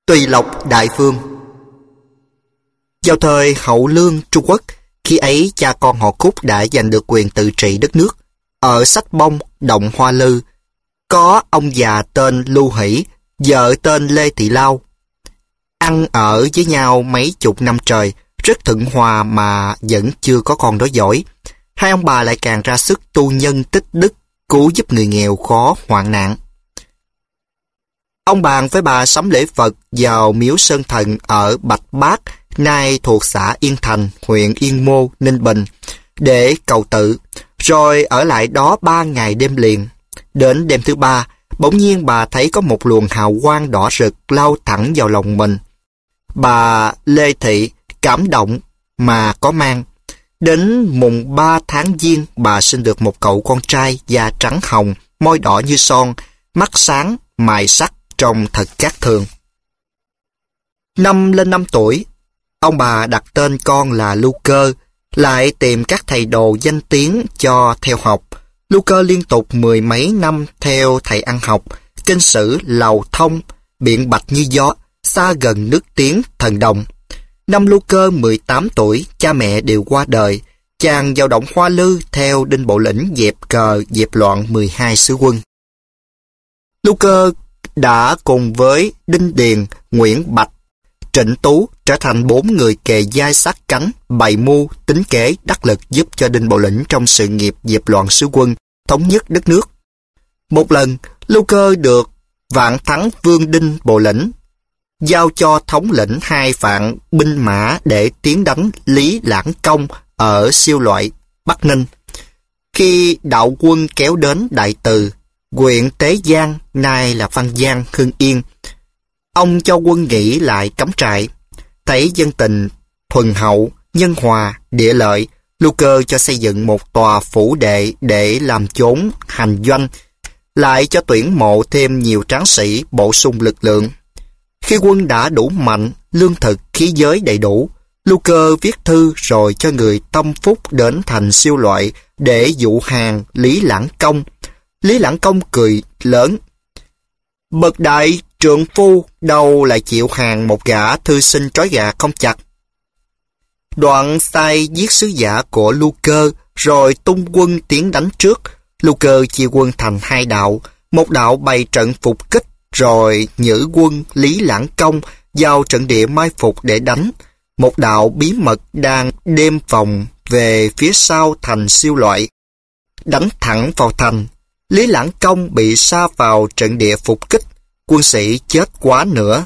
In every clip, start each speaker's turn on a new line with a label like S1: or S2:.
S1: Tùy Lộc Đại Vương. Vào thời Hậu Lương Trung Quốc, khi ấy cha con họ Cúc đã giành được quyền tự trị đất nước. Ở Sách Bông, Động Hoa Lư, có ông già tên Lưu Hỷ, vợ tên Lê Thị Lao. Ăn ở với nhau mấy chục năm trời, rất thuận hòa mà vẫn chưa có con nối dõi. Hai ông bà lại càng ra sức tu nhân tích đức, cứu giúp người nghèo khó hoạn nạn. Ông bàn với bà sắm lễ Phật vào miếu Sơn Thần ở Bạch Bát, nay thuộc xã Yên Thành, huyện Yên Mô, Ninh Bình, để cầu tự, rồi ở lại đó 3 ngày đêm liền. Đến đêm thứ 3, bỗng nhiên bà thấy có một luồng hào quang đỏ rực lao thẳng vào lòng mình. Bà Lê Thị cảm động mà có mang. Đến mùng 3 tháng Giêng, bà sinh được một cậu con trai da trắng hồng, môi đỏ như son, mắt sáng, mày sắc, trông thật khác thường. Năm lên 5 tuổi, ông bà đặt tên con là Lưu Cơ, lại tìm các thầy đồ danh tiếng cho theo học. Lưu Cơ liên tục 10 mấy năm theo thầy ăn học, kinh sử lầu thông, biện bạch như gió, xa gần nước tiếng thần đồng. Năm Lưu Cơ 18 tuổi, cha mẹ đều qua đời. Chàng vào Động Hoa Lư theo Đinh Bộ Lĩnh dẹp cờ dẹp loạn 12 sứ quân. Lưu Cơ đã cùng với Đinh Điền, Nguyễn Bạch, Trịnh Tú trở thành 4 người kề vai sát cánh, bày mưu, tính kế, đắc lực giúp cho Đinh Bộ Lĩnh trong sự nghiệp dẹp loạn sứ quân, thống nhất đất nước. Một lần, Lưu Cơ được Vạn Thắng Vương Đinh Bộ Lĩnh giao cho thống lĩnh 2 vạn binh mã để tiến đánh Lý Lãng Công ở Siêu Loại, Bắc Ninh. Khi đạo quân kéo đến Đại Từ, huyện Tế Giang, nay là Văn Giang, Hưng Yên, ông cho quân nghỉ lại cắm trại. Thấy dân tình thuần hậu, nhân hòa, địa lợi, Lưu Cơ cho xây dựng một tòa phủ đệ để làm chốn hành doanh, lại cho tuyển mộ thêm nhiều tráng sĩ bổ sung lực lượng. Khi quân đã đủ mạnh, lương thực, khí giới đầy đủ, Lưu Cơ viết thư rồi cho người tâm phúc đến thành Siêu Loại để dụ hàng Lý Lãng Công. Lý Lãng Công cười lớn: "Bậc đại trượng phu đâu lại chịu hàng một gã thư sinh trói gà không chặt." Đoạn sai giết sứ giả của Lưu Cơ rồi tung quân tiến đánh trước. Lưu Cơ chia quân thành 2 đạo, một đạo bày trận phục kích, rồi nhử quân Lý Lãng Công vào trận địa mai phục để đánh. Một đạo bí mật đang đêm vòng về phía sau thành Siêu Loại, đánh thẳng vào thành. Lý Lãng Công bị sa vào trận địa phục kích, quân sĩ chết quá nữa.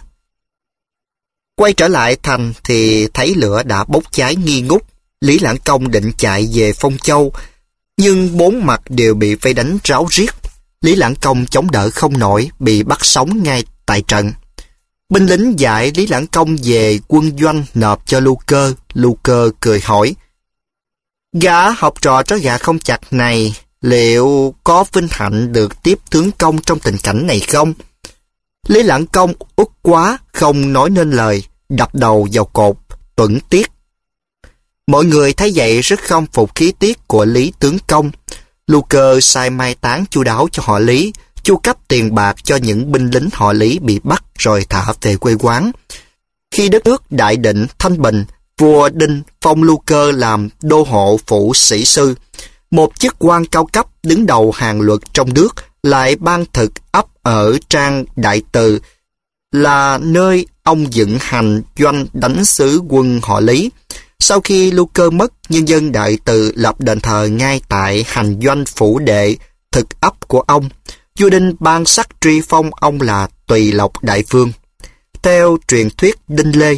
S1: Quay trở lại thành thì thấy lửa đã bốc cháy nghi ngút. Lý Lãng Công định chạy về Phong Châu, nhưng 4 mặt đều bị vây đánh ráo riết. Lý Lãng Công chống đỡ không nổi, bị bắt sống ngay tại trận. Binh lính giải Lý Lãng Công về quân doanh nộp cho Lưu Cơ. Lưu Cơ cười hỏi: "Gã học trò trói gà không chặt này liệu có vinh hạnh được tiếp tướng công trong tình cảnh này không?" Lý Lãng Công uất quá không nói nên lời, đập đầu vào cột, tuẫn tiết. Mọi người thấy vậy rất khâm phục khí tiết của Lý tướng công. Lưu Cơ sai mai táng chu đáo cho họ Lý, chu cấp tiền bạc cho những binh lính họ Lý bị bắt rồi thả về quê quán. Khi đất nước đại định thanh bình, vua Đinh phong Lưu Cơ làm đô hộ phủ sĩ sư, một chức quan cao cấp đứng đầu hàng luật trong nước, lại ban thực ấp ở Trang Đại Từ, là nơi ông dựng hành doanh đánh xứ quân họ Lý. Sau khi Lưu Cơ mất, nhân dân Đại Từ lập đền thờ ngay tại hành doanh phủ đệ thực ấp của ông. Vua Đinh ban sắc truy phong ông là Tùy Lộc Đại Vương. Theo truyền thuyết Đinh Lê.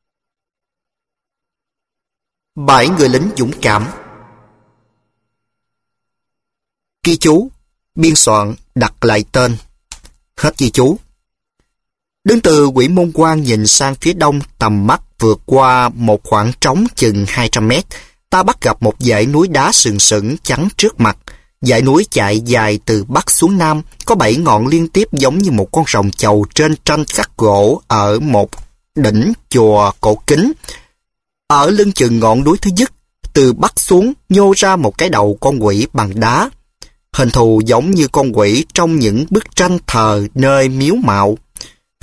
S1: 7 người lính dũng cảm. Ghi chú, biên soạn, đặt lại tên. Hết ghi chú. Đứng từ Quỷ Môn Quan nhìn sang phía đông, tầm mắt vượt qua một khoảng trống chừng 200 mét, ta bắt gặp một dãy núi đá sừng sững chắn trước mặt. Dãy núi chạy dài từ bắc xuống nam, có 7 ngọn liên tiếp giống như một con rồng chầu trên tranh khắc gỗ ở một đỉnh chùa cổ kính. Ở lưng chừng ngọn núi thứ nhất, từ bắc xuống nhô ra một cái đầu con quỷ bằng đá. Hình thù giống như con quỷ trong những bức tranh thờ nơi miếu mạo.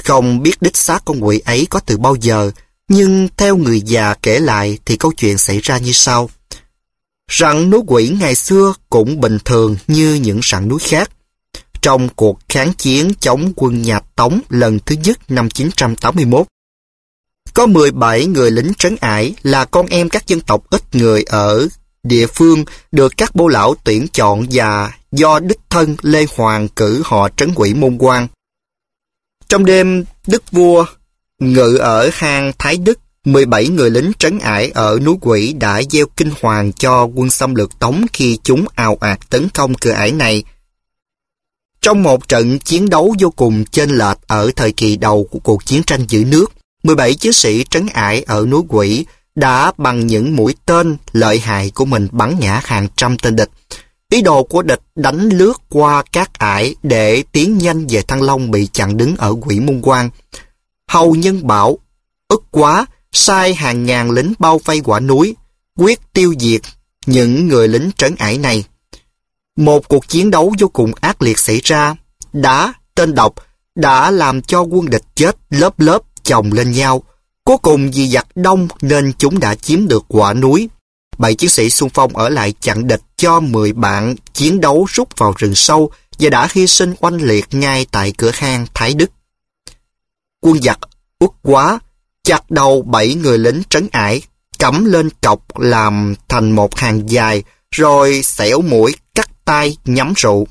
S1: Không biết đích xác con quỷ ấy có từ bao giờ, nhưng theo người già kể lại thì câu chuyện xảy ra như sau. Rặng núi Quỷ ngày xưa cũng bình thường như những rặng núi khác. Trong cuộc kháng chiến chống quân nhà Tống lần thứ nhất năm 981, có 17 người lính trấn ải là con em các dân tộc ít người ở địa phương được các bô lão tuyển chọn và do đích thân Lê Hoàng cử họ trấn quỷ môn quan. Trong đêm đức vua ngự ở hang Thái Đức, 17 người lính trấn ải ở núi Quỷ đã gieo kinh hoàng cho quân xâm lược Tống khi chúng ào ạt tấn công cửa ải này. Trong một trận chiến đấu vô cùng chênh lệch ở thời kỳ đầu của cuộc chiến tranh giữ nước, 17 chiến sĩ trấn ải ở núi Quỷ đã bằng những mũi tên lợi hại của mình bắn ngã hàng trăm tên địch. Ý đồ của địch đánh lướt qua các ải để tiến nhanh về Thăng Long bị chặn đứng ở Quỷ Môn Quan. Hầu Nhân Bảo ức quá, sai hàng ngàn lính bao vây quả núi, quyết tiêu diệt những người lính trấn ải này. Một cuộc chiến đấu vô cùng ác liệt xảy ra, đá, tên độc đã làm cho quân địch chết lớp lớp chồng lên nhau. Cuối cùng vì giặc đông nên chúng đã chiếm được quả núi. 7 chiến sĩ xung phong ở lại chặn địch cho 10 bạn chiến đấu rút vào rừng sâu và đã hy sinh oanh liệt ngay tại cửa hang Thái Đức. Quân giặc uất quá, chặt đầu 7 người lính trấn ải, cắm lên cọc làm thành một hàng dài, rồi xẻo mũi, cắt tay, nhắm rượu.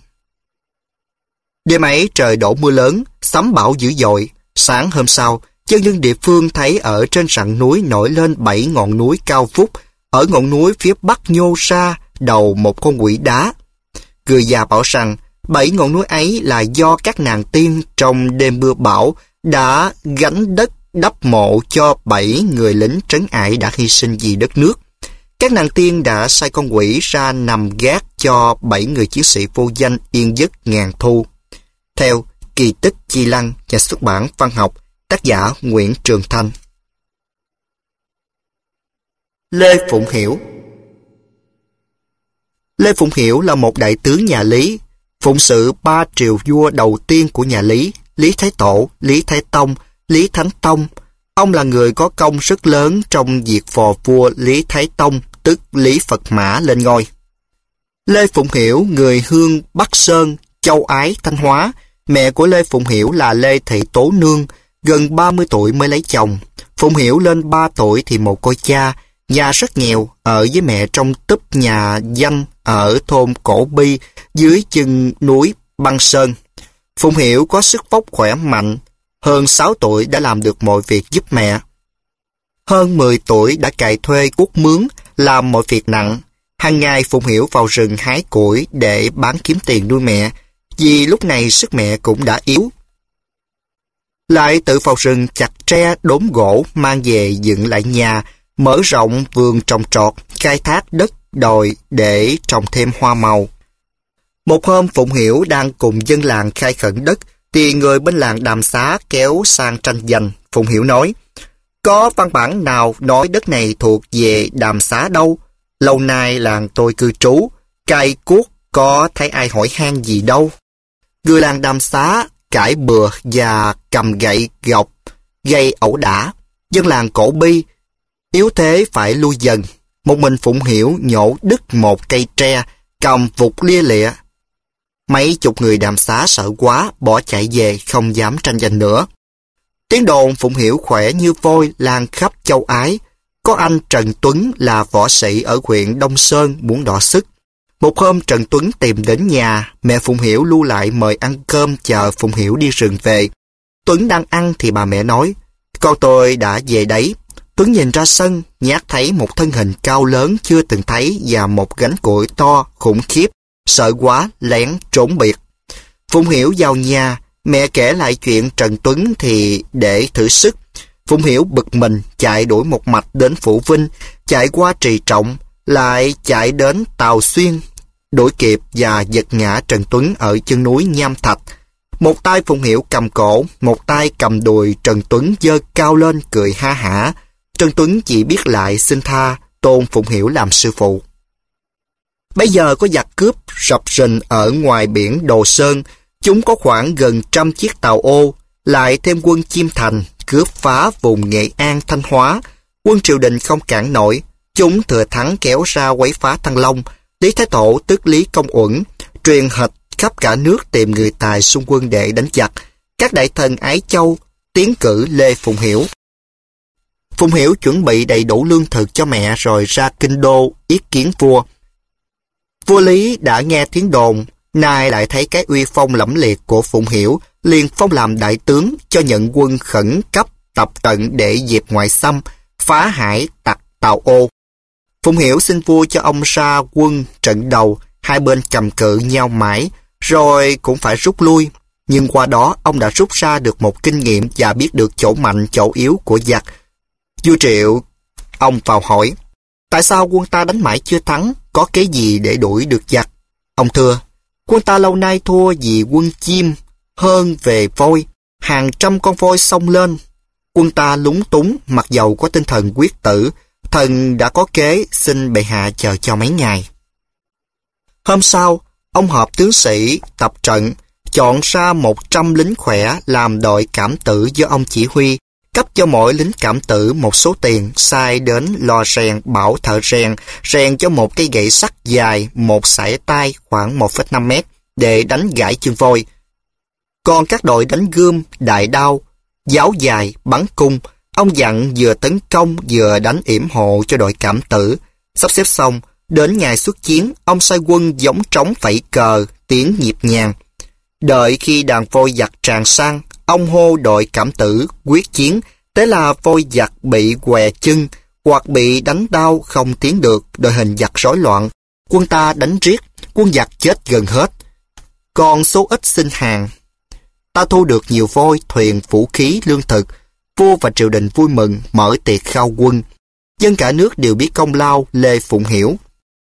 S1: Đêm ấy trời đổ mưa lớn, sấm bão dữ dội. Sáng hôm sau, dân dân địa phương thấy ở trên rặng núi nổi lên 7 ngọn núi cao vút, ở ngọn núi phía bắc nhô ra đầu một con quỷ đá. Người già bảo rằng 7 ngọn núi ấy là do các nàng tiên trong đêm mưa bão đã gánh đất đắp mộ cho 7 người lính trấn ải đã hy sinh vì đất nước. Các nàng tiên đã sai con quỷ ra nằm gác cho 7 người chiến sĩ vô danh yên giấc ngàn thu. Theo Kỳ tích Chi Lăng, nhà xuất bản Văn học, tác giả Nguyễn Trường Thanh. Lê Phụng Hiểu. Lê Phụng Hiểu là một đại tướng nhà Lý, phụng sự 3 triều vua đầu tiên của nhà Lý: Lý Thái Tổ, Lý Thái Tông, Lý Thánh Tông. Ông là người có công rất lớn trong việc phò vua Lý Thái Tông, tức Lý Phật Mã lên ngôi. Lê Phụng Hiểu, người hương Bắc Sơn, Châu Ái, Thanh Hóa. Mẹ của Lê Phụng Hiểu là Lê Thị Tố Nương, gần 30 tuổi mới lấy chồng. Phụng Hiểu lên 3 tuổi thì mồ côi cha, nhà rất nghèo, ở với mẹ trong túp nhà danh ở thôn Cổ Bi dưới chân núi Băng Sơn. Phụng Hiểu có sức vóc khỏe mạnh, hơn 6 tuổi đã làm được mọi việc giúp mẹ. Hơn 10 tuổi đã cày thuê cuốc mướn, làm mọi việc nặng. Hàng ngày Phụng Hiểu vào rừng hái củi để bán kiếm tiền nuôi mẹ, vì lúc này sức mẹ cũng đã yếu. Lại tự vào rừng chặt tre đốn gỗ mang về dựng lại nhà, mở rộng vườn trồng trọt, khai thác đất đồi để trồng thêm hoa màu. Một hôm Phụng Hiểu đang cùng dân làng khai khẩn đất thì người bên làng Đàm Xá kéo sang tranh giành. Phụng Hiểu nói: "Có văn bản nào nói đất này thuộc về Đàm Xá đâu? Lâu nay làng tôi cư trú, cày cuốc có thấy ai hỏi han gì đâu." Người làng Đàm Xá cãi bừa và cầm gậy gộc gây ẩu đả. Dân làng Cổ Bi yếu thế phải lui dần. Một mình Phụng Hiểu nhổ đứt một cây tre, cầm vụt lia lịa. Mấy chục người Đàm Xá sợ quá, bỏ chạy về, không dám tranh giành nữa. Tiếng đồn Phụng Hiểu khỏe như voi lan khắp Châu Ái. Có anh Trần Tuấn là võ sĩ ở huyện Đông Sơn muốn đọ sức. Một hôm Trần Tuấn tìm đến nhà, mẹ Phụng Hiểu lưu lại mời ăn cơm chờ Phụng Hiểu đi rừng về. Tuấn đang ăn thì bà mẹ nói: "Con tôi đã về đấy." Tuấn nhìn ra sân, nhát thấy một thân hình cao lớn chưa từng thấy và một gánh củi to khủng khiếp, sợ quá lén trốn biệt. Phụng Hiểu vào nhà, mẹ kể lại chuyện Trần Tuấn thì để thử sức. Phụng Hiểu bực mình chạy đuổi một mạch đến Phủ Vinh, chạy qua Trì Trọng, lại chạy đến Tào Xuyên, đuổi kịp và giật ngã Trần Tuấn ở chân núi Nham Thạch. Một tay Phụng Hiểu cầm cổ, một tay cầm đùi Trần Tuấn giơ cao lên cười ha hả. Trần Tuấn chỉ biết lại xin tha, tôn Phụng Hiểu làm sư phụ. Bây giờ có giặc cướp rập rình ở ngoài biển Đồ Sơn. Chúng có khoảng gần 100 chiếc tàu ô. lại thêm quân Chiêm Thành cướp phá vùng Nghệ An, Thanh Hóa. Quân triều đình không cản nổi, chúng thừa thắng kéo ra quấy phá Thăng Long. Lý Thái Tổ tức Lý Công Uẩn truyền hịch khắp cả nước tìm người tài xung quân để đánh giặc. Các đại thần Ái Châu tiến cử Lê Phụng Hiểu. Phụng Hiểu chuẩn bị đầy đủ lương thực cho mẹ rồi ra kinh đô yết kiến vua. Vua Lý đã nghe tiếng đồn, nay lại thấy cái uy phong lẫm liệt của Phụng Hiểu, liền phong làm đại tướng, cho nhận quân khẩn cấp tập trận để dẹp ngoại xâm, phá hải tặc Tào Ô. Phụng Hiểu xin vua cho ông ra quân trận đầu, hai bên cầm cự nhau mãi, rồi cũng phải rút lui. Nhưng qua đó ông đã rút ra được một kinh nghiệm và biết được chỗ mạnh chỗ yếu của giặc. Vua Triệu, ông vào hỏi, tại sao quân ta đánh mãi chưa thắng, có kế gì để đuổi được giặc? Ông thưa, quân ta lâu nay thua vì quân chim hơn về voi, hàng trăm con voi xông lên. Quân ta lúng túng, mặc dầu có tinh thần quyết tử, thần đã có kế, xin bệ hạ chờ cho mấy ngày. Hôm sau, ông họp tướng sĩ tập trận, chọn ra 100 lính khỏe làm đội cảm tử do ông chỉ huy, cấp cho mỗi lính cảm tử một số tiền, sai đến lò rèn bảo thợ rèn cho một cây gậy sắt dài một sải tay khoảng 1,5 mét để đánh gãy chân voi. Còn các đội đánh gươm, đại đao, giáo dài, bắn cung, ông dặn vừa tấn công vừa đánh yểm hộ cho đội cảm tử. Sắp xếp xong, đến ngày xuất chiến, ông sai quân gióng trống phẩy cờ, tiếng nhịp nhàng. Đợi khi đàn voi giặc tràn sang, ông hô đội cảm tử quyết chiến. Thế là voi giặc bị què chân hoặc bị đánh đau không tiến được, đội hình giặc rối loạn. Quân ta đánh riết, quân giặc chết gần hết, còn số ít xin hàng. Ta thu được nhiều voi, thuyền, vũ khí, lương thực. Vua và triều đình vui mừng, mở tiệc khao quân. Dân cả nước đều biết công lao Lê Phụng Hiểu.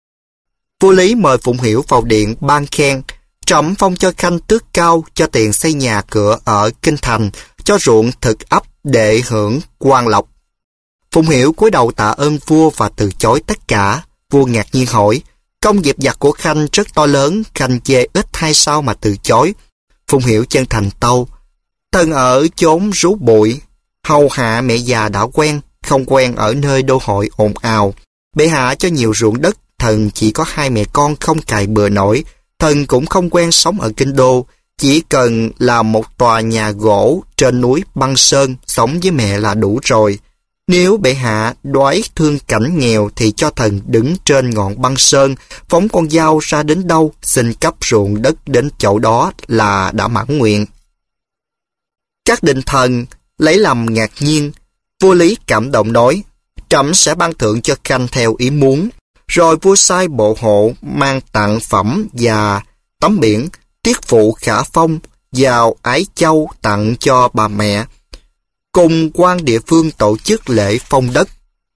S1: Vua Lý mời Phụng Hiểu vào điện ban khen, trẫm phong cho khanh tước cao, cho tiền xây nhà cửa ở kinh thành, cho ruộng thực ấp để hưởng quan lộc. Phụng Hiểu cúi đầu tạ ơn vua và từ chối tất cả. Vua ngạc nhiên hỏi, công dẹp giặc của khanh rất to lớn, khanh chê ít hay sao mà từ chối? Phụng Hiểu chân thành tâu, thần ở chốn rú bụi, hầu hạ mẹ già đã quen, không quen ở nơi đô hội ồn ào. Bệ hạ cho nhiều ruộng đất, thần chỉ có 2 mẹ con không cày bừa nổi. Thần cũng không quen sống ở kinh đô, chỉ cần làm một tòa nhà gỗ trên núi Băng Sơn sống với mẹ là đủ rồi. Nếu bệ hạ đoái thương cảnh nghèo thì cho thần đứng trên ngọn Băng Sơn, phóng con dao ra đến đâu, xin cấp ruộng đất đến chỗ đó là đã mãn nguyện. Các đình thần lấy làm ngạc nhiên. Vua Lý cảm động nói, trẫm sẽ ban thưởng cho khanh theo ý muốn. Rồi vua sai bộ hộ mang tặng phẩm và tấm biển tiết phụ Khả Phong vào Ái Châu tặng cho bà mẹ, cùng quan địa phương tổ chức lễ phong đất.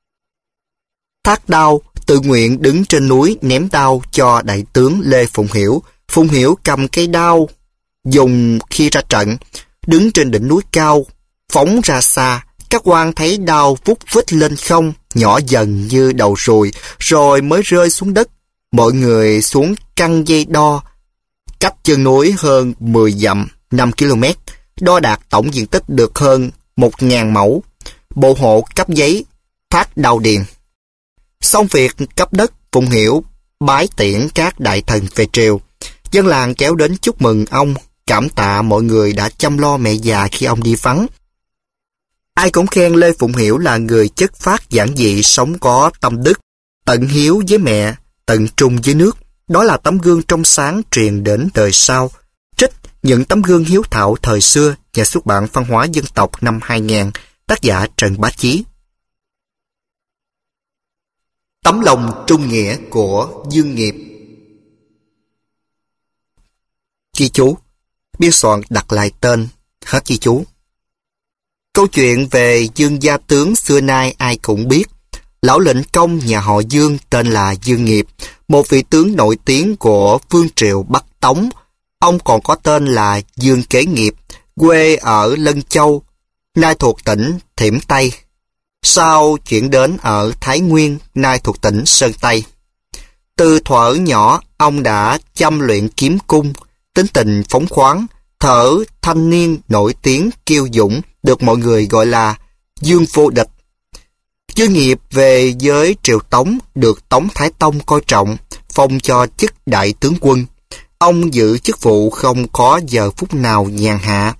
S1: Thác Đao tự nguyện đứng trên núi ném đao cho đại tướng Lê Phụng Hiểu. Phụng Hiểu cầm cây đao dùng khi ra trận, đứng trên đỉnh núi cao, phóng ra xa. Các quan thấy đao vút vít lên không, nhỏ dần như đầu ruồi, rồi mới rơi xuống đất. Mọi người xuống căng dây đo, cách chân núi hơn 10 dặm, 5 km, đo đạt tổng diện tích được hơn 1.000 mẫu. Bộ hộ cấp giấy, Thác Đao điền. Xong việc cấp đất, Phụng Hiểu bái tiễn các đại thần về triều. Dân làng kéo đến chúc mừng ông, cảm tạ mọi người đã chăm lo mẹ già khi ông đi vắng. Ai cũng khen Lê Phụng Hiểu là người chất phác giản dị, sống có tâm đức, tận hiếu với mẹ, tận trung với nước. Đó là tấm gương trong sáng truyền đến đời sau. Trích những tấm gương hiếu thảo thời xưa, nhà xuất bản Văn hóa Dân tộc năm 2000, tác giả Trần Bá Chí. Tấm lòng trung nghĩa của Dương Nghiệp. Ghi chú, biên soạn đặt lại tên, hết ghi chú. Câu chuyện về Dương gia tướng xưa nay ai cũng biết. Lão lệnh công nhà họ Dương tên là Dương Nghiệp, một vị tướng nổi tiếng của vương triều Bắc Tống. Ông còn có tên là Dương Kế Nghiệp, quê ở Lân Châu, nay thuộc tỉnh Thiểm Tây. Sau chuyển đến ở Thái Nguyên, nay thuộc tỉnh Sơn Tây. Từ thuở nhỏ, ông đã chăm luyện kiếm cung, tính tình phóng khoáng, thở thanh niên nổi tiếng kiêu dũng, được mọi người gọi là Dương Vô Địch. Dương Nghiệp về với triều Tống, được Tống Thái Tông coi trọng, phong cho chức đại tướng quân. Ông giữ chức vụ không có giờ phút nào nhàn hạ.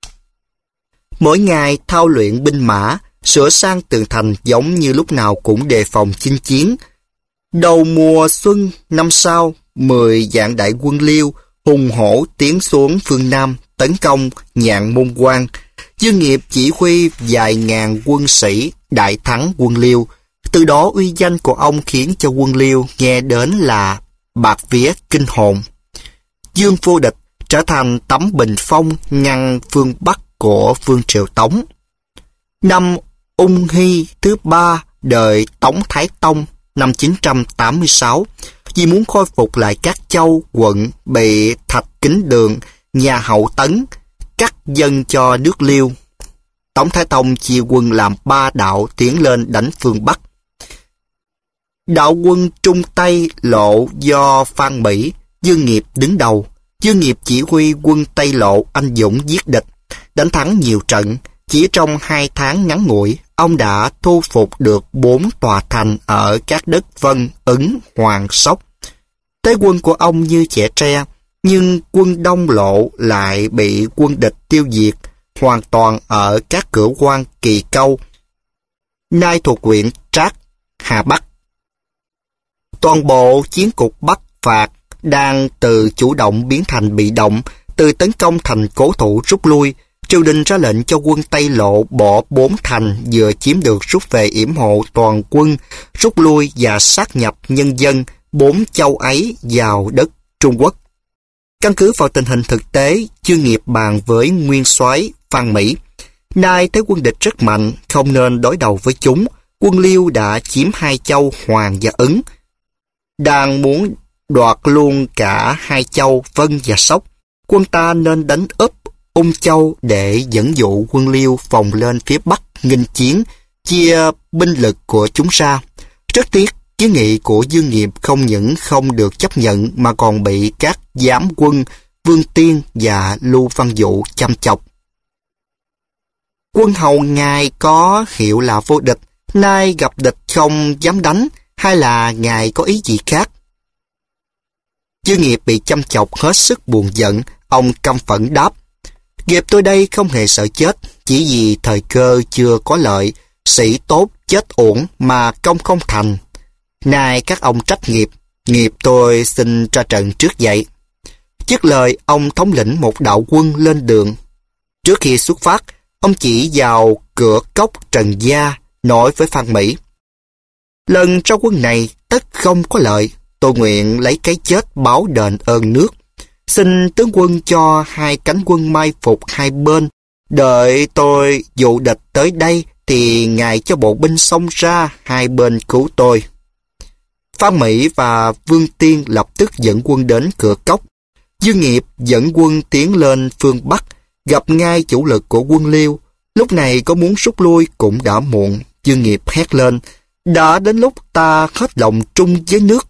S1: Mỗi ngày thao luyện binh mã, sửa sang tường thành giống như lúc nào cũng đề phòng chinh chiến. Đầu mùa xuân năm sau, 10 vạn đại quân Liêu hùng hổ tiến xuống phương Nam tấn công Nhạn Môn Quan. Dương Nghiệp chỉ huy vài ngàn quân sĩ đại thắng quân Liêu. Từ đó uy danh của ông khiến cho quân Liêu nghe đến là bạt vía kinh hồn. Dương Vô Địch trở thành tấm bình phong ngăn phương Bắc của vương triều Tống. Năm Ung Hy thứ 3 đời Tống Thái Tông năm 986, vì muốn khôi phục lại các châu quận bị Thạch Kính Đường, nhà Hậu Tấn cắt dâng cho nước Liêu, Tống Thái Tông chia quân làm 3 đạo tiến lên đánh phương Bắc. Đạo quân Trung Tây Lộ do Phan Mỹ, Dương Nghiệp đứng đầu. Dương Nghiệp chỉ huy quân Tây Lộ anh dũng giết địch, đánh thắng nhiều trận. Chỉ trong 2 tháng ngắn ngủi, ông đã thu phục được 4 tòa thành ở các đất Vân, Ứng, Hoàng, Sóc. Thế quân của ông như chẻ tre, nhưng quân Đông Lộ lại bị quân địch tiêu diệt hoàn toàn ở các cửa quan Kỳ Câu, nay thuộc huyện Trác, Hà Bắc. Toàn bộ chiến cục Bắc phạt đang từ chủ động biến thành bị động, từ tấn công thành cố thủ rút lui. Triều đình ra lệnh cho quân Tây Lộ bỏ 4 thành vừa chiếm được rút về yểm hộ toàn quân, rút lui và sát nhập nhân dân 4 châu ấy vào đất Trung Quốc. Căn cứ vào tình hình thực tế, Dương Nghiệp bàn với nguyên soái Phan Mỹ. Nay thấy quân địch rất mạnh, không nên đối đầu với chúng. Quân Liêu đã chiếm 2 châu Hoàng và Ứng, đang muốn đoạt luôn cả 2 châu Vân và Sóc. Quân ta nên đánh úp Ung Châu để dẫn dụ quân Liêu phòng lên phía Bắc nghênh chiến, chia binh lực của chúng ra. Rất tiếc, kiến nghị của Dương Nghiệp không những không được chấp nhận mà còn bị các giám quân Vương Tiên và Lưu Văn Dụ chăm chọc. Quân hầu ngài có hiệu là Vô Địch, nay gặp địch không dám đánh, hay là ngài có ý gì khác? Dương Nghiệp bị chăm chọc hết sức buồn giận, ông căm phẫn đáp: Nghiệp tôi đây không hề sợ chết, chỉ vì thời cơ chưa có lợi, sĩ tốt chết uổng mà công không thành. Nay các ông trách nghiệp, nghiệp tôi xin ra trận trước vậy. Dứt lời, ông thống lĩnh một đạo quân lên đường. Trước khi xuất phát, ông chỉ vào cửa cốc Trần Gia, nói với Phan Mỹ: Lần ra quân này tất không có lợi, tôi nguyện lấy cái chết báo đền ơn nước. Xin tướng quân cho 2 cánh quân mai phục hai bên. Đợi tôi dụ địch tới đây thì ngài cho bộ binh xông ra hai bên cứu tôi. Phan Mỹ và Vương Tiên lập tức dẫn quân đến cửa cốc. Dương Nghiệp dẫn quân tiến lên phương Bắc, gặp ngay chủ lực của quân Liêu. Lúc này có muốn rút lui cũng đã muộn. Dương Nghiệp hét lên: Đã đến lúc ta hết lòng trung với nước.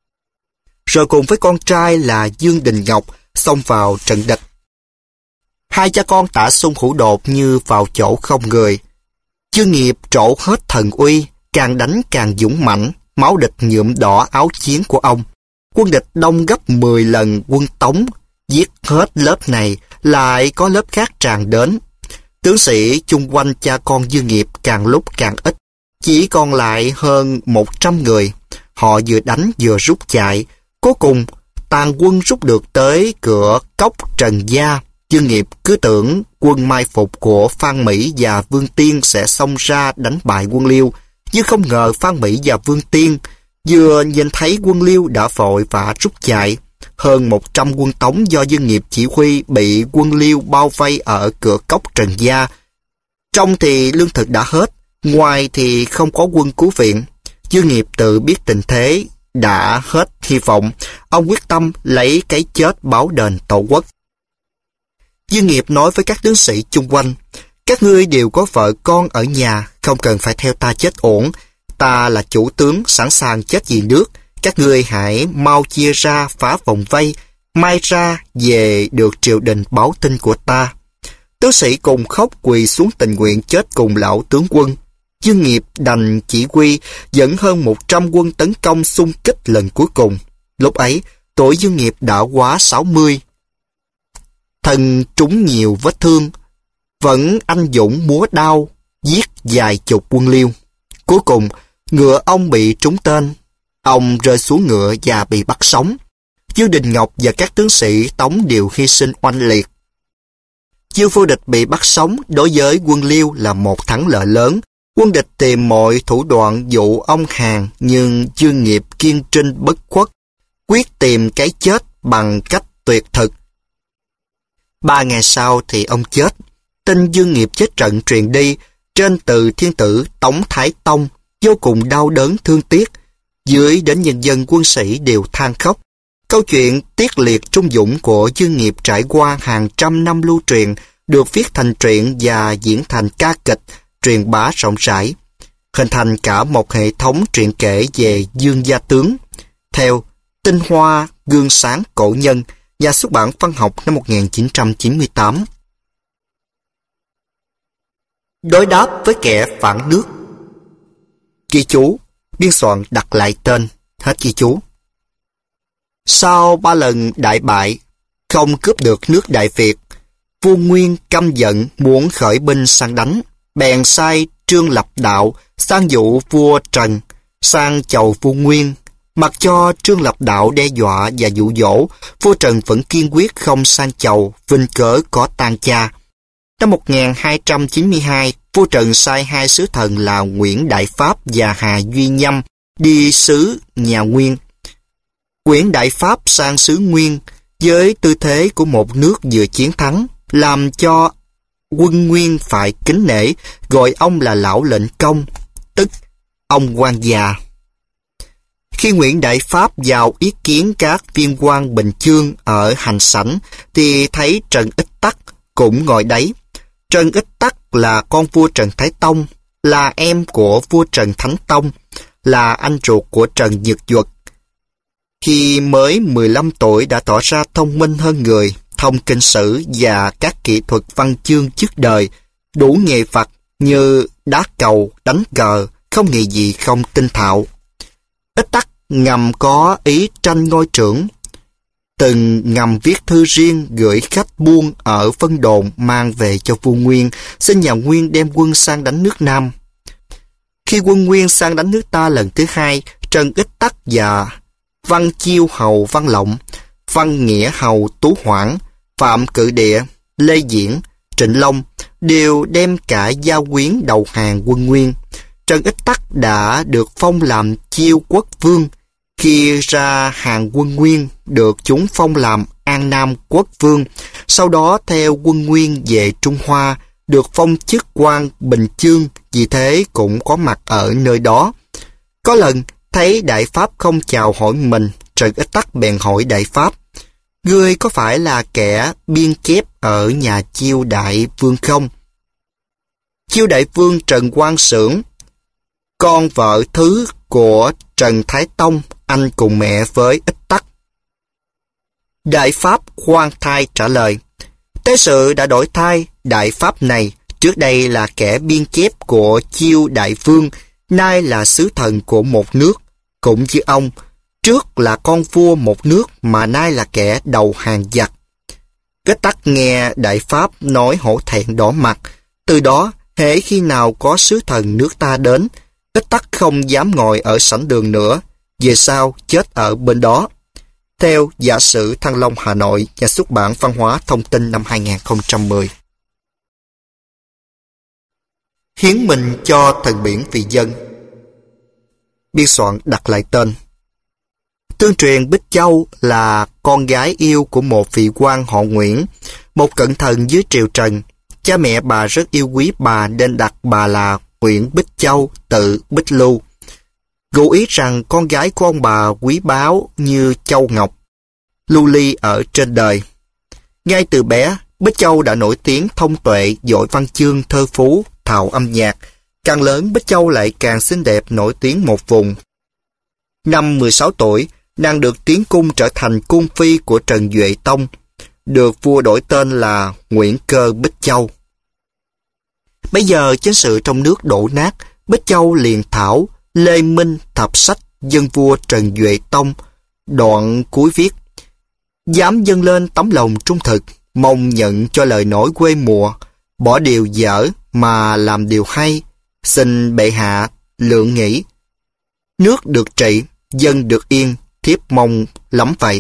S1: Rồi cùng với con trai là Dương Đình Ngọc xông vào trận địch. Hai cha con Tả Sung Hữu Đột như vào chỗ không người. Dương Nghiệp trổ hết thần uy, càng đánh càng dũng mãnh, máu địch nhuộm đỏ áo chiến của ông. Quân địch đông gấp 10 lần quân Tống, giết hết lớp này, lại có lớp khác tràn đến. Tướng sĩ chung quanh cha con Dương Nghiệp càng lúc càng ít, chỉ còn lại hơn 100 người. Họ vừa đánh vừa rút chạy. Cuối cùng, tàn quân rút được tới cửa cốc Trần Gia. Dương Nghiệp cứ tưởng quân mai phục của Phan Mỹ và Vương Tiên sẽ xông ra đánh bại quân Liêu, nhưng không ngờ Phan Mỹ và Vương Tiên vừa nhìn thấy quân Liêu đã vội vã rút chạy. Hơn 100 quân Tống do Dương Nghiệp chỉ huy bị quân Liêu bao vây ở cửa cốc Trần Gia. Trong thì lương thực đã hết, ngoài thì không có quân cứu viện. Dương Nghiệp tự biết tình thế đã hết hy vọng, ông quyết tâm lấy cái chết báo đền tổ quốc. Dương Nghiệp nói với các tướng sĩ chung quanh: Các ngươi đều có vợ con ở nhà, không cần phải theo ta chết uổng. Ta là chủ tướng sẵn sàng chết vì nước. Các ngươi hãy mau chia ra phá vòng vây. Mai ra về được triều đình báo tin của ta. Tướng sĩ cùng khóc quỳ xuống tình nguyện chết cùng lão tướng quân. Dương Nghiệp đành chỉ huy dẫn hơn 100 quân tấn công xung kích lần cuối cùng. Lúc ấy, tuổi Dương Nghiệp đã quá 60. Thân trúng nhiều vết thương, vẫn anh dũng múa đao, giết vài chục quân Liêu. Cuối cùng, ngựa ông bị trúng tên. Ông rơi xuống ngựa và bị bắt sống. Dương Đình Ngọc và các tướng sĩ Tống đều hy sinh oanh liệt. Dương Vô Địch bị bắt sống đối với quân Liêu là một thắng lợi lớn. Quân địch tìm mọi thủ đoạn dụ ông hàng, nhưng Dương Nghiệp kiên trinh bất khuất, quyết tìm cái chết bằng cách tuyệt thực. 3 ngày sau thì ông chết. Tin Dương Nghiệp chết trận truyền đi, trên từ thiên tử Tống Thái Tông vô cùng đau đớn thương tiếc, dưới đến nhân dân quân sĩ đều than khóc. Câu chuyện tiết liệt trung dũng của Dương Nghiệp trải qua hàng trăm năm lưu truyền, được viết thành truyện và diễn thành ca kịch, truyền bá rộng rãi, hình thành cả một hệ thống truyện kể về Dương gia tướng. Theo Tinh Hoa Gương Sáng Cổ Nhân, nhà xuất bản Văn học năm 1998. Đối đáp với kẻ phản nước. Ghi chú, biên soạn đặt lại tên, hết ghi chú. Sau 3 lần đại bại, không cướp được nước Đại Việt, vua Nguyên căm giận muốn khởi binh sang đánh, bèn sai Trương Lập Đạo sang dụ vua Trần sang chầu vua Nguyên. Mặc cho Trương Lập Đạo đe dọa và dụ dỗ, vua Trần vẫn kiên quyết không sang chầu, vinh cớ có tang cha. Năm 1292, vua Trần sai 2 sứ thần là Nguyễn Đại Pháp và Hà Duy Nhâm đi sứ nhà Nguyên. Nguyễn Đại Pháp sang xứ Nguyên với tư thế của một nước vừa chiến thắng, làm cho quân Nguyên phải kính nể, gọi ông là lão lệnh công, tức ông quan già. Khi Nguyễn Đại Pháp vào ý kiến các viên quan Bình Chương ở hành sảnh, thì thấy Trần Ích Tắc cũng ngồi đấy. Trần Ích Tắc là con vua Trần Thái Tông, là em của vua Trần Thánh Tông, là anh ruột của Trần Nhật Duật. Khi mới 15 tuổi đã tỏ ra thông minh hơn người, thông kinh sử và các kỹ thuật văn chương trước đời, đủ nghề vặt như đá cầu, đánh cờ, không nghề gì không tinh thạo. Ích Tắc ngầm có ý tranh ngôi trưởng, từng ngầm viết thư riêng gửi khách buôn ở Vân Đồn mang về cho vua Nguyên, xin nhà Nguyên đem quân sang đánh nước Nam. Khi quân Nguyên sang đánh nước ta lần thứ 2, Trần Ích Tắc và Văn Chiêu hầu Văn Lộng, Văn Nghĩa hầu Tú Hoảng, Phạm Cự Địa, Lê Diễn, Trịnh Long đều đem cả gia quyến đầu hàng quân Nguyên. Trần Ích Tắc đã được phong làm Chiêu Quốc Vương. Khi ra hàng quân Nguyên, được chúng phong làm An Nam Quốc Vương. Sau đó theo quân Nguyên về Trung Hoa, được phong chức quan Bình Chương, vì thế cũng có mặt ở nơi đó. Có lần thấy Đại Pháp không chào hỏi mình, Trần Ích Tắc bèn hỏi Đại Pháp: "Ngươi có phải là kẻ biên chép ở nhà Chiêu Đại Vương không?" Chiêu Đại Vương Trần Quang Xưởng, con vợ thứ của Trần Thái Tông, anh cùng mẹ với Ích Tắc. Đại Pháp khoan thai trả lời: "Tế sự đã đổi thay, Đại Pháp này trước đây là kẻ biên chép của Chiêu Đại Vương, nay là sứ thần của một nước, cũng như ông, trước là con vua một nước mà nay là kẻ đầu hàng giặc." Ích Tắc nghe Đại Pháp nói hổ thẹn đỏ mặt. Từ đó, hễ khi nào có sứ thần nước ta đến, Ích Tắc không dám ngồi ở sảnh đường nữa, về sau chết ở bên đó. Theo Giả sử Thăng Long Hà Nội, nhà xuất bản Văn hóa Thông tin năm 2010. Hiến mình cho thần biển vì dân. Biên soạn đặt lại tên. Tương truyền Bích Châu là con gái yêu của một vị quan họ Nguyễn, một cận thần dưới triều Trần. Cha mẹ bà rất yêu quý bà nên đặt bà là Nguyễn Bích Châu, tự Bích Lưu. Gợi ý rằng con gái của ông bà quý báu như châu ngọc, lưu ly ở trên đời. Ngay từ bé, Bích Châu đã nổi tiếng thông tuệ, giỏi văn chương, thơ phú, thạo âm nhạc. Càng lớn, Bích Châu lại càng xinh đẹp nổi tiếng một vùng. Năm 16 tuổi, nàng được tiến cung trở thành cung phi của Trần Duệ Tông, được vua đổi tên là Nguyễn Cơ Bích Châu. Bây giờ chính sự trong nước đổ nát, Bích Châu liền thảo Lê Minh thập sách dân vua Trần Duệ Tông, đoạn cuối viết: dám dâng lên tấm lòng trung thực, mong nhận cho lời nói quê mùa, bỏ điều dở mà làm điều hay, xin bệ hạ lượng nghĩ. Nước được trị, dân được yên, thiếp mong lắm vậy.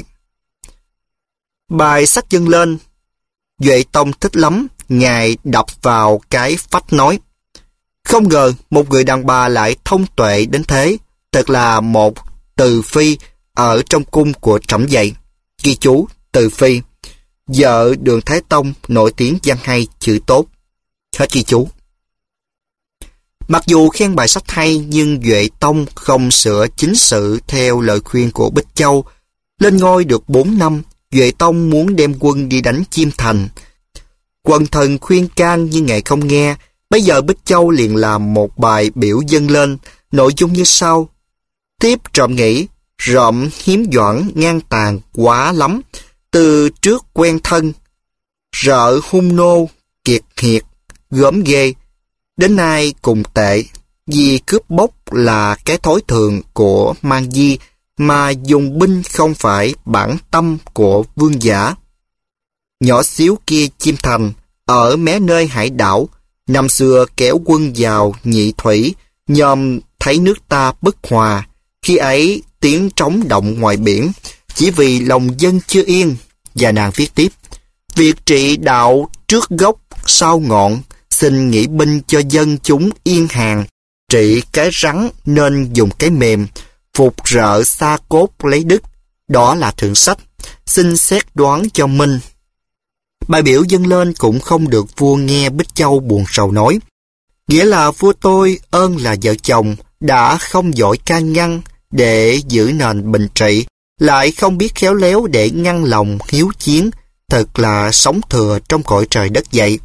S1: Bài sách dâng lên, Duệ Tông thích lắm, ngài đập vào cái phách nói: không ngờ một người đàn bà lại thông tuệ đến thế, thật là một từ phi ở trong cung của trẫm vậy. Ghi chú: từ phi, vợ Đường Thái Tông nổi tiếng văn hay chữ tốt. Hết ghi chú. Mặc dù khen bài sách hay, nhưng Duệ Tông không sửa chính sự theo lời khuyên của Bích Châu. Lên ngôi được 4 năm, Duệ Tông muốn đem quân đi đánh Chiêm Thành. Quần thần khuyên can nhưng ngài không nghe. Bây giờ Bích Châu liền làm một bài biểu dâng lên, nội dung như sau: tiếp trộm nghĩ, rộm hiếm doãn ngang tàn quá lắm, từ trước quen thân, rợ hung nô, kiệt hiệt, gớm ghê, đến nay cùng tệ, vì cướp bóc là cái thói thường của man di, mà dùng binh không phải bản tâm của vương giả. Nhỏ xíu kia Chiêm Thành, ở mé nơi hải đảo, năm xưa kéo quân vào nhị thủy, nhòm thấy nước ta bất hòa, khi ấy tiếng trống động ngoài biển, chỉ vì lòng dân chưa yên. Và nàng viết tiếp: việc trị đạo trước gốc sau ngọn, xin nghĩ binh cho dân chúng yên hàng, trị cái rắn nên dùng cái mềm, phục rợ xa cốt lấy đức, đó là thượng sách, xin xét đoán cho minh. Bài biểu dâng lên cũng không được vua nghe Bích Châu buồn rầu nói, nghĩa là vua tôi ơn là vợ chồng đã không giỏi can ngăn để giữ nền bình trị, lại không biết khéo léo để ngăn lòng hiếu chiến, thật là sống thừa trong cõi trời đất vậy.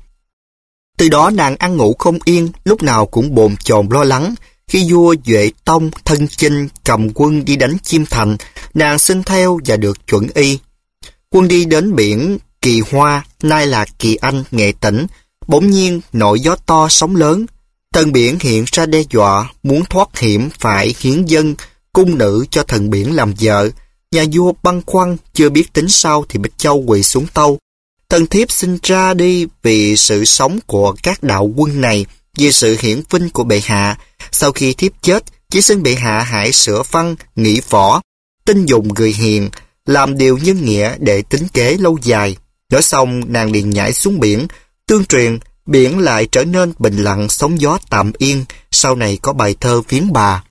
S1: Từ đó nàng ăn ngủ không yên, lúc nào cũng bồn chồn lo lắng. Khi vua Duệ Tông thân chinh cầm quân đi đánh Chiêm Thành, nàng xin theo và được chuẩn y. Quân đi đến biển Kỳ Hoa, nay là Kỳ Anh, Nghệ Tĩnh, bỗng nhiên nổi gió to sóng lớn. Thần biển hiện ra đe dọa, muốn thoát hiểm phải hiến dâng cung nữ cho thần biển làm vợ. Nhà vua băn khoăn, chưa biết tính sao thì Bích Châu quỳ xuống tâu: thần thiếp xin ra đi vì sự sống của các đạo quân này, vì sự hiển vinh của bệ hạ. Sau khi thiếp chết, chỉ xin bệ hạ hãy sửa văn, nghị võ, tin dùng người hiền, làm điều nhân nghĩa để tính kế lâu dài. Nói xong, nàng liền nhảy xuống biển. Tương truyền, biển lại trở nên bình lặng, sóng gió tạm yên. Sau này có bài thơ viếng bà: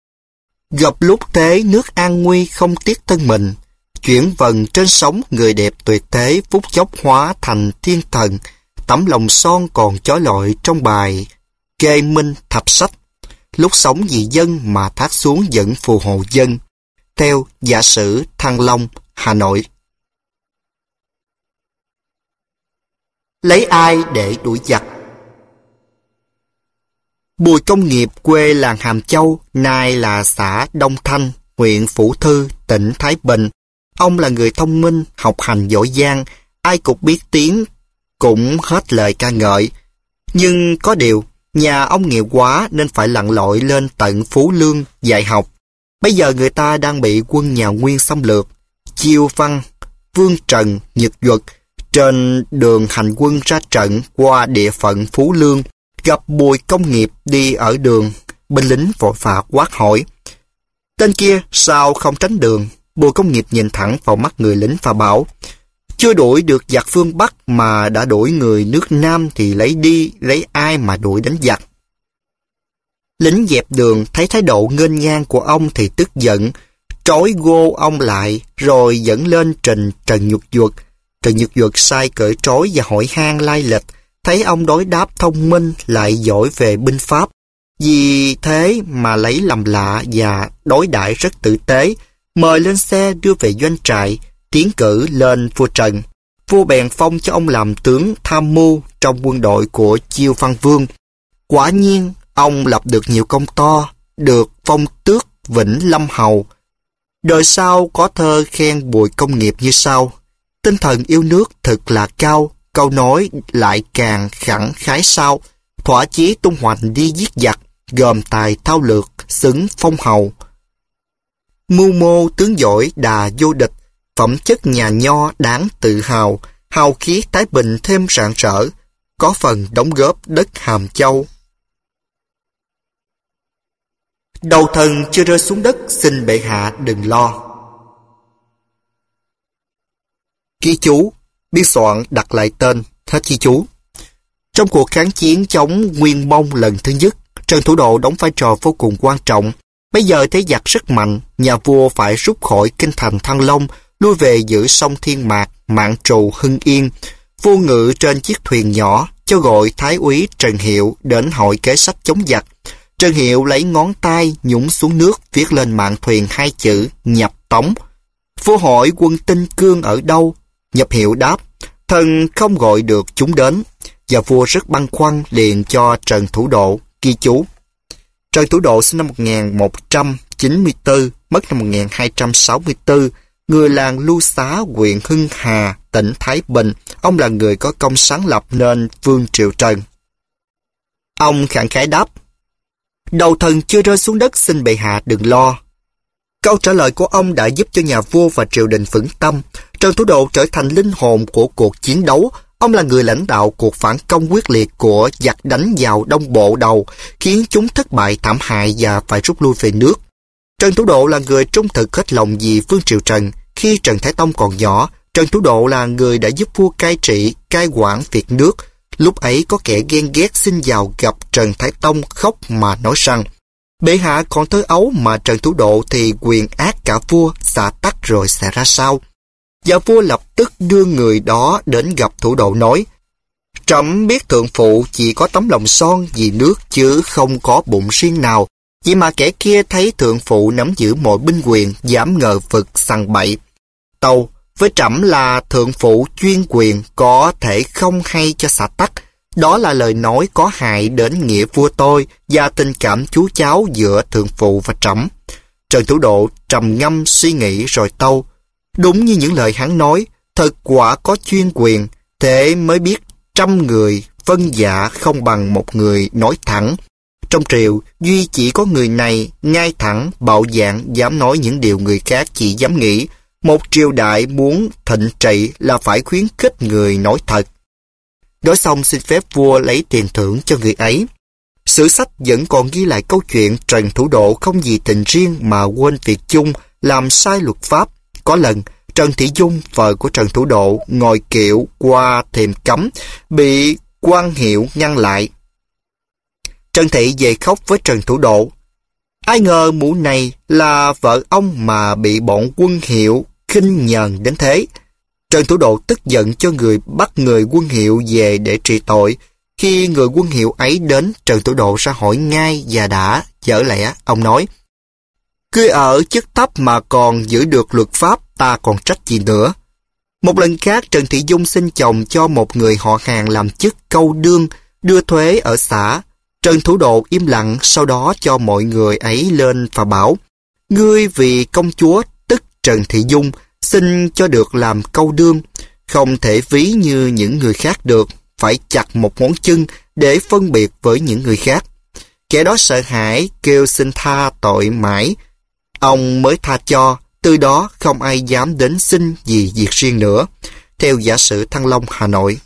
S1: gặp lúc thế nước an nguy không tiếc thân mình, chuyển vần trên sóng người đẹp tuyệt thế, phút chốc hóa thành thiên thần. Tấm lòng son còn chói lọi trong bài kê minh thập sách, lúc sống vì dân mà thác xuống vẫn phù hộ dân. Theo Giả sử Thăng Long, Hà Nội. Lấy ai để đuổi giặc? Bùi Công Nghiệp quê làng Hàm Châu, nay là xã Đông Thanh, huyện Phủ Thư, tỉnh Thái Bình. Ông là người thông minh, học hành giỏi giang, ai cũng biết tiếng, cũng hết lời ca ngợi. Nhưng có điều, nhà ông nghèo quá nên phải lặn lội lên tận Phú Lương dạy học. Bây giờ người ta đang bị quân nhà Nguyên xâm lược. Chiêu Văn, Vương Trần, Nhật Duật trên đường hành quân ra trận qua địa phận Phú Lương, gặp Bùi Công Nghiệp đi ở đường. Binh lính vội vã quát hỏi: tên kia sao không tránh đường? Bùi Công Nghiệp nhìn thẳng vào mắt người lính và bảo: chưa đuổi được giặc phương Bắc mà đã đuổi người nước Nam thì lấy ai mà đuổi đánh giặc? Lính dẹp đường thấy thái độ nghênh ngang của ông thì tức giận, trói gô ông lại rồi dẫn lên trình Trần Nhật Duật. Trần Nhật Duật sai cởi trói và hỏi han lai lịch, thấy ông đối đáp thông minh lại giỏi về binh pháp, vì thế mà lấy làm lạ và đối đãi rất tử tế, mời lên xe đưa về doanh trại, tiến cử lên vua Trần. Vua bèn phong cho ông làm tướng tham mưu trong quân đội của Chiêu Văn Vương. Quả nhiên ông lập được nhiều công to, được phong tước Vĩnh Lâm Hầu. Đời sau có thơ khen Bùi Công Nghiệp như sau: tinh thần yêu nước thực là cao, câu nói lại càng khẳng khái sao. Thỏa chí tung hoành đi giết giặc, gồm tài thao lược, xứng phong hầu. Mưu mô tướng giỏi đà vô địch, phẩm chất nhà nho đáng tự hào. Hào khí Thái Bình thêm rạng rỡ, có phần đóng góp đất Hàm Châu. Đầu thần chưa rơi xuống đất, xin bệ hạ đừng lo. Ký chú, biên soạn đặt lại tên, hết ghi chú. Trong cuộc kháng chiến chống Nguyên Mông lần thứ nhất, Trần Thủ Độ đóng vai trò vô cùng quan trọng. Bây giờ thế giặc rất mạnh, nhà vua phải rút khỏi kinh thành Thăng Long, lui về giữ sông Thiên Mạc, Mạn Trù, Hưng Yên. Vua ngự trên chiếc thuyền nhỏ, cho gọi Thái úy Trần Hiệu đến hỏi kế sách chống giặc. Trần Hiệu lấy ngón tay nhúng xuống nước, viết lên mạn thuyền 2 chữ Nhập Tống. Vua hỏi quân Tinh Cương ở đâu? Nhập Hiệu đáp: thần không gọi được chúng đến. Và vua rất băn khoăn, liền cho Trần Thủ Độ ghi chú. Trần Thủ Độ sinh năm 1194, mất năm 1264, người làng Lưu Xá, huyện Hưng Hà, tỉnh Thái Bình. Ông là người có công sáng lập nên Vương Triều Trần. Ông khẳng khái đáp: đầu thần chưa rơi xuống đất, xin bệ hạ đừng lo. Câu trả lời của ông đã giúp cho nhà vua và triều đình vững tâm. Trần Thủ Độ trở thành linh hồn của cuộc chiến đấu. Ông là người lãnh đạo cuộc phản công quyết liệt của giặc đánh vào Đông Bộ Đầu, khiến chúng thất bại thảm hại và phải rút lui về nước. Trần Thủ Độ là người trung thực hết lòng vì Vương Triều Trần. Khi Trần Thái Tông còn nhỏ, Trần Thủ Độ là người đã giúp vua cai trị, cai quản việc nước. Lúc ấy có kẻ ghen ghét xin vào gặp Trần Thái Tông khóc mà nói rằng: bệ hạ còn thơ ấu mà Trần Thủ Độ thì quyền ác cả vua, xả tắc rồi sẽ ra sao? Và vua lập tức đưa người đó đến gặp Thủ Độ nói: trẫm biết thượng phụ chỉ có tấm lòng son vì nước chứ không có bụng riêng nào. Vậy mà kẻ kia thấy thượng phụ nắm giữ mọi binh quyền, dám ngờ vực sằng bậy. Tâu, với trẫm là thượng phụ chuyên quyền, có thể không hay cho xả tắc. Đó là lời nói có hại đến nghĩa vua tôi và tình cảm chú cháu giữa thượng phụ và trẫm. Trần Thủ Độ trầm ngâm suy nghĩ rồi tâu: đúng như những lời hắn nói, thật quả có chuyên quyền, thế mới biết trăm người vâng dạ không bằng một người nói thẳng. Trong triều, duy chỉ có người này ngay thẳng, bạo dạn, dám nói những điều người khác chỉ dám nghĩ. Một triều đại muốn thịnh trị là phải khuyến khích người nói thật. Nói xong xin phép vua lấy tiền thưởng cho người ấy. Sử sách vẫn còn ghi lại câu chuyện Trần Thủ Độ không vì tình riêng mà quên việc chung, làm sai luật pháp. Có lần, Trần Thị Dung, vợ của Trần Thủ Độ, ngồi kiệu qua thềm cấm, bị quan hiệu ngăn lại. Trần Thị về khóc với Trần Thủ Độ: ai ngờ mụ này là vợ ông mà bị bọn quân hiệu khinh nhờn đến thế. Trần Thủ Độ tức giận cho người bắt người quân hiệu về để trị tội. Khi người quân hiệu ấy đến, Trần Thủ Độ ra hỏi ngay và đã dở lẽ. Ông nói: ngươi ở chức thấp mà còn giữ được luật pháp, ta còn trách gì nữa. Một lần khác, Trần Thị Dung xin chồng cho một người họ hàng làm chức câu đương, đưa thuế ở xã. Trần Thủ Độ im lặng, sau đó cho mọi người ấy lên và bảo: ngươi vì công chúa tức Trần Thị Dung xin cho được làm câu đương, không thể ví như những người khác được, phải chặt một ngón chân để phân biệt với những người khác. Kẻ đó sợ hãi kêu xin tha tội mãi, ông mới tha cho. Từ đó không ai dám đến xin vì việc riêng nữa. Theo Giả sử Thăng Long, Hà Nội.